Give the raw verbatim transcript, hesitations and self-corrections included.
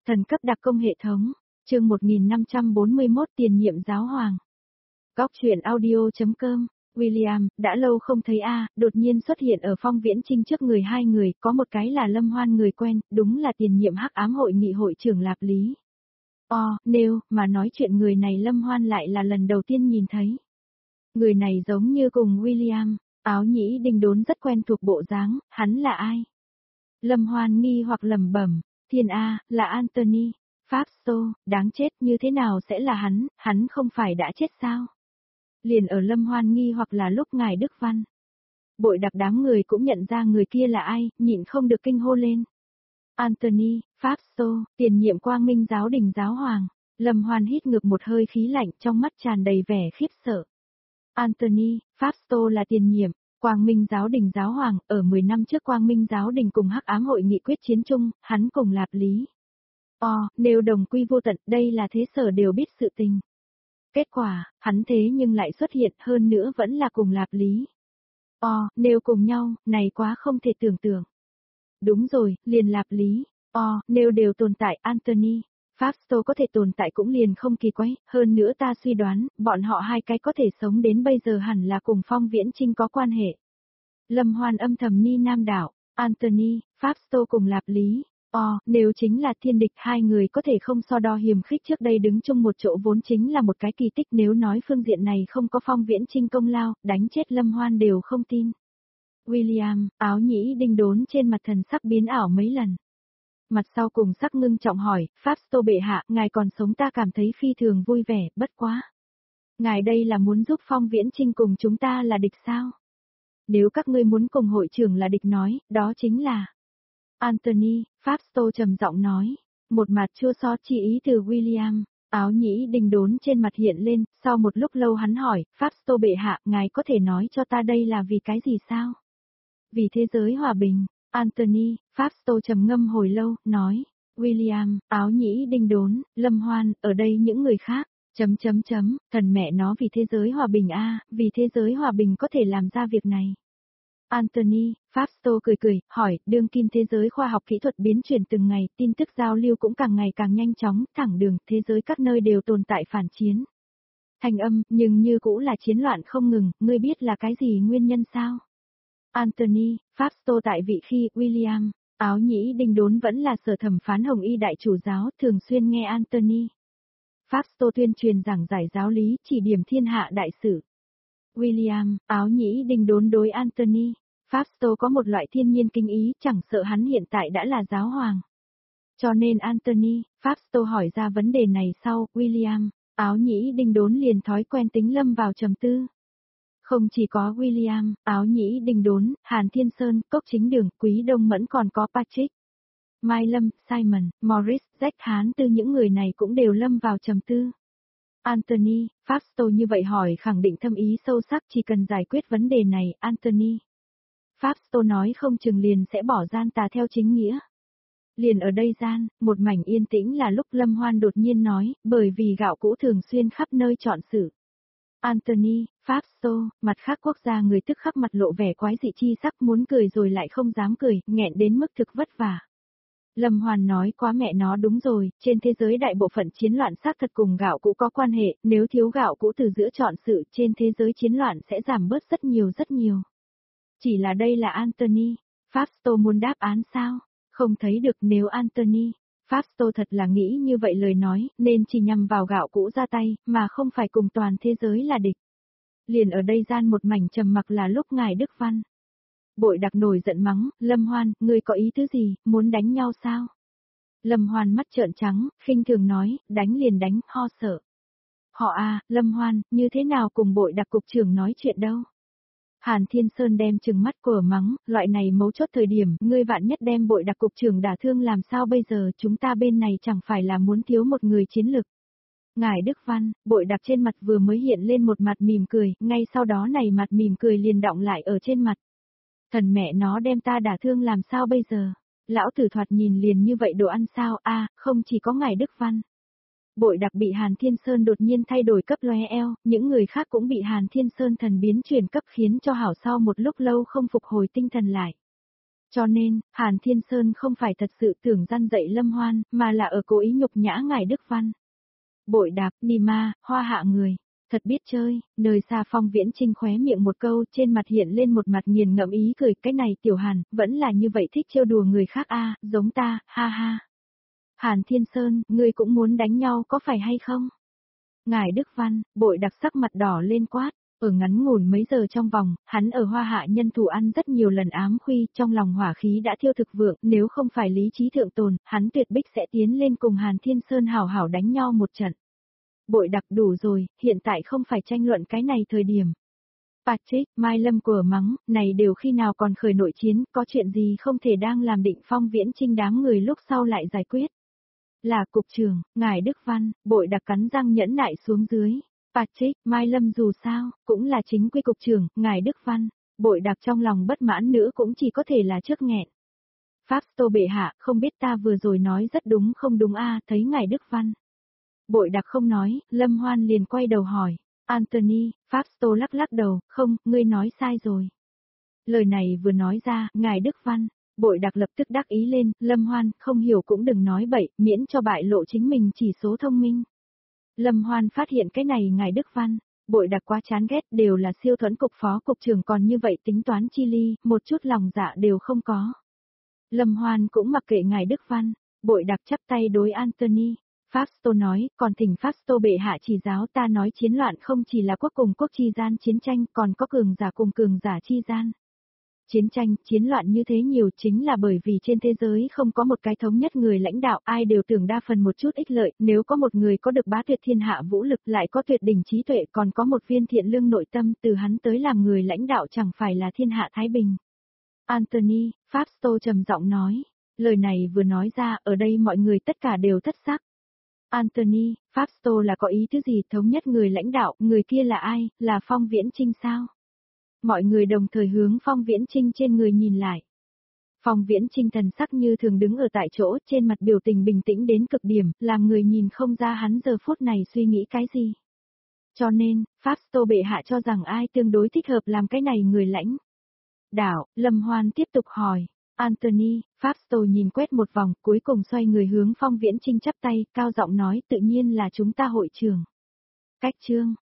Thần cấp đặc công hệ thống, chương một nghìn năm trăm bốn mươi mốt tiền nhiệm giáo hoàng. Góc truyện audio.com, William, đã lâu không thấy a, đột nhiên xuất hiện ở Phong Viễn Trinh trước người hai người, có một cái là Lâm Hoan người quen, đúng là tiền nhiệm hắc ám hội nghị hội trưởng Lạp Lý. O, nếu, mà nói chuyện người này Lâm Hoan lại là lần đầu tiên nhìn thấy. Người này giống như cùng William, áo nhĩ đinh đốn rất quen thuộc bộ dáng, hắn là ai? Lâm Hoan nghi hoặc lẩm bẩm. Thiên A, là Anthony, Pháp Xô, đáng chết, như thế nào sẽ là hắn, hắn không phải đã chết sao? Liền ở Lâm Hoan nghi hoặc là lúc ngài Đức Văn. Bội đặc đám người cũng nhận ra người kia là ai, nhịn không được kinh hô lên. Anthony, Pháp Xô, tiền nhiệm Quang Minh giáo đình giáo hoàng. Lâm Hoan hít ngược một hơi khí lạnh, trong mắt tràn đầy vẻ khiếp sợ. Anthony, Pháp Xô là tiền nhiệm Quang Minh giáo đình giáo hoàng, ở mười năm trước Quang Minh giáo đình cùng hắc ám hội nghị quyết chiến chung, hắn cùng Lạp Lý. O, nếu đồng quy vô tận, đây là thế sở đều biết sự tình. Kết quả, hắn thế nhưng lại xuất hiện, hơn nữa vẫn là cùng Lạp Lý. O, nếu cùng nhau, này quá không thể tưởng tượng. Đúng rồi, liền Lạp Lý. O, nếu đều tồn tại, Anthony, Pháp Xô có thể tồn tại cũng liền không kỳ quái, hơn nữa ta suy đoán, bọn họ hai cái có thể sống đến bây giờ hẳn là cùng Phong Viễn Trinh có quan hệ. Lâm Hoan âm thầm ni nam đảo, Anthony, Pháp Xô cùng Lạp Lý, o, nếu chính là thiên địch hai người có thể không so đo hiềm khích trước đây đứng chung một chỗ vốn chính là một cái kỳ tích, nếu nói phương diện này không có Phong Viễn Trinh công lao, đánh chết Lâm Hoan đều không tin. William, áo nhĩ đinh đốn trên mặt thần sắc biến ảo mấy lần. Mặt sau cùng sắc ngưng trọng hỏi, Pháp Xô bệ hạ, ngài còn sống ta cảm thấy phi thường vui vẻ, bất quá. Ngài đây là muốn giúp Phong Viễn Trinh cùng chúng ta là địch sao? Nếu các ngươi muốn cùng hội trưởng là địch nói, đó chính là... Anthony, Pháp Xô trầm giọng nói, một mặt chua xót chi ý từ William, áo nhĩ đinh đốn trên mặt hiện lên, sau một lúc lâu hắn hỏi, Pháp Xô bệ hạ, ngài có thể nói cho ta đây là vì cái gì sao? Vì thế giới hòa bình. Anthony, Pháp Xô trầm ngâm hồi lâu, nói, William, áo nhĩ đinh đốn, Lâm Hoan, ở đây những người khác, chấm chấm chấm, thần mẹ nó vì thế giới hòa bình a, vì thế giới hòa bình có thể làm ra việc này. Anthony, Pháp Xô cười cười, hỏi, đương kim thế giới khoa học kỹ thuật biến chuyển từng ngày, tin tức giao lưu cũng càng ngày càng nhanh chóng, thẳng đường, thế giới các nơi đều tồn tại phản chiến. Thành âm, nhưng như cũ là chiến loạn không ngừng, ngươi biết là cái gì nguyên nhân sao? Anthony, Pháp Xô tại vị khi, William, áo nhĩ đinh đốn vẫn là sở thẩm phán Hồng Y đại chủ giáo, thường xuyên nghe Anthony. Pháp Xô tuyên truyền giảng giải giáo lý, chỉ điểm thiên hạ đại sự. William, áo nhĩ đinh đốn đối Anthony, Pháp Xô có một loại thiên nhiên kinh ý, chẳng sợ hắn hiện tại đã là giáo hoàng. Cho nên Anthony, Pháp Xô hỏi ra vấn đề này sau, William, áo nhĩ đinh đốn liền thói quen tính lâm vào trầm tư. Không chỉ có William, áo nhĩ đinh đốn, Hàn Thiên Sơn, Cốc Chính Đường, Quý Đông Mẫn còn có Patrick, Mai Lâm, Simon, Morris, Jack Hán Tư, những người này cũng đều lâm vào trầm tư. Anthony, Pháp Xô như vậy hỏi khẳng định thâm ý sâu sắc, chỉ cần giải quyết vấn đề này, Anthony. Pháp Xô nói không chừng liền sẽ bỏ gian tà theo chính nghĩa. Liền ở đây gian, một mảnh yên tĩnh là lúc Lâm Hoan đột nhiên nói, bởi vì gạo cũ thường xuyên khắp nơi chọn sự. Anthony, Pháp Xô, mặt khác quốc gia người tức khắc mặt lộ vẻ quái dị chi sắc, muốn cười rồi lại không dám cười, nghẹn đến mức thực vất vả. Lâm Hoan nói, quá mẹ nó đúng rồi, trên thế giới đại bộ phận chiến loạn xác thật cùng gạo cũ có quan hệ, nếu thiếu gạo cũ từ giữa chọn sự, trên thế giới chiến loạn sẽ giảm bớt rất nhiều rất nhiều. Chỉ là đây là Anthony, Pháp Xô muốn đáp án sao? Không thấy được, nếu Anthony, Pháp Xô thật là nghĩ như vậy lời nói, nên chỉ nhằm vào gạo cũ ra tay, mà không phải cùng toàn thế giới là địch. Liền ở đây gian một mảnh trầm mặc là lúc ngài Đức Văn. Bội đặc nổi giận mắng, Lâm Hoan, ngươi có ý tứ gì, muốn đánh nhau sao? Lâm Hoan mắt trợn trắng, khinh thường nói, đánh liền đánh, ho sợ. Họ à, Lâm Hoan, như thế nào cùng bội đặc cục trưởng nói chuyện đâu? Hàn Thiên Sơn đem trừng mắt của mắng, loại này mấu chốt thời điểm, ngươi vạn nhất đem bội đặc cục trưởng đả thương làm sao bây giờ, chúng ta bên này chẳng phải là muốn thiếu một người chiến lực. Ngài Đức Văn, bội đặc trên mặt vừa mới hiện lên một mặt mỉm cười, ngay sau đó này mặt mỉm cười liền đọng lại ở trên mặt. Thần mẹ nó đem ta đả thương làm sao bây giờ? Lão tử thoạt nhìn liền như vậy đồ ăn sao? A, à, không chỉ có ngài Đức Văn. Bội đặc bị Hàn Thiên Sơn đột nhiên thay đổi cấp lóe eo, những người khác cũng bị Hàn Thiên Sơn thần biến chuyển cấp khiến cho hảo sau một lúc lâu không phục hồi tinh thần lại. Cho nên, Hàn Thiên Sơn không phải thật sự tưởng gian dạy Lâm Hoan, mà là ở cố ý nhục nhã ngài Đức Văn. Bội đạp, ni ma, hoa hạ người. Thật biết chơi, nơi xa Phong Viễn Trinh khóe miệng một câu, trên mặt hiện lên một mặt nghiền ngẫm ý cười, cái này tiểu Hàn, vẫn là như vậy thích trêu đùa người khác a, giống ta, ha ha. Hàn Thiên Sơn, ngươi cũng muốn đánh nhau có phải hay không? Ngài Đức Văn, bội đặc sắc mặt đỏ lên quát, ở ngắn ngủn mấy giờ trong vòng, hắn ở hoa hạ nhân thủ ăn rất nhiều lần ám khuy, trong lòng hỏa khí đã thiêu thực vượng, nếu không phải lý trí thượng tồn, hắn tuyệt bích sẽ tiến lên cùng Hàn Thiên Sơn hảo hảo đánh nhau một trận. Bội đặc đủ rồi, hiện tại không phải tranh luận cái này thời điểm. Patrick, Mai Lâm của mắng, này đều khi nào còn khởi nội chiến, có chuyện gì không thể đang làm định Phong Viễn Trinh đám người lúc sau lại giải quyết. Là cục trưởng, ngài Đức Văn, bội đặc cắn răng nhẫn nại xuống dưới. Patrick, Mai Lâm dù sao, cũng là chính quy cục trưởng, ngài Đức Văn, bội đặc trong lòng bất mãn nữa cũng chỉ có thể là trước nghẹn. Pháp Tô bệ hạ, không biết ta vừa rồi nói rất đúng không đúng a, thấy ngài Đức Văn. Bội đặc không nói, Lâm Hoan liền quay đầu hỏi. Anthony, Pháp Tô lắc lắc đầu, không, ngươi nói sai rồi. Lời này vừa nói ra, ngài Đức Văn, bội đặc lập tức đắc ý lên, Lâm Hoan, không hiểu cũng đừng nói bậy, miễn cho bại lộ chính mình chỉ số thông minh. Lâm Hoan phát hiện cái này ngài Đức Văn, bội đặc quá chán ghét, đều là siêu thuẫn cục phó cục trưởng còn như vậy tính toán chi ly, một chút lòng dạ đều không có. Lâm Hoan cũng mặc kệ ngài Đức Văn, bội đặc chắp tay đối Anthony. Pháp nói, còn thỉnh Pháp bệ hạ chỉ giáo ta nói chiến loạn không chỉ là quốc cùng quốc chi gian chiến tranh, còn có cường giả cùng cường giả chi gian. Chiến tranh, chiến loạn như thế nhiều chính là bởi vì trên thế giới không có một cái thống nhất người lãnh đạo, ai đều tưởng đa phần một chút ích lợi, nếu có một người có được bá tuyệt thiên hạ vũ lực lại có tuyệt đỉnh trí tuệ còn có một viên thiện lương nội tâm từ hắn tới làm người lãnh đạo chẳng phải là thiên hạ thái bình. Anthony, Pháp trầm giọng nói, lời này vừa nói ra ở đây mọi người tất cả đều thất sắc. Anthony, Pháp là có ý thứ gì thống nhất người lãnh đạo, người kia là ai, là Phong Viễn Trinh sao? Mọi người đồng thời hướng Phong Viễn Trinh trên người nhìn lại. Phong Viễn Trinh thần sắc như thường đứng ở tại chỗ, trên mặt biểu tình bình tĩnh đến cực điểm, làm người nhìn không ra hắn giờ phút này suy nghĩ cái gì. Cho nên, Pháp bệ hạ cho rằng ai tương đối thích hợp làm cái này người lãnh. Đảo, Lâm Hoan tiếp tục hỏi. Anthony, Pháp nhìn quét một vòng, cuối cùng xoay người hướng Phong Viễn Trinh chắp tay, cao giọng nói tự nhiên là chúng ta hội trưởng. Cách chương.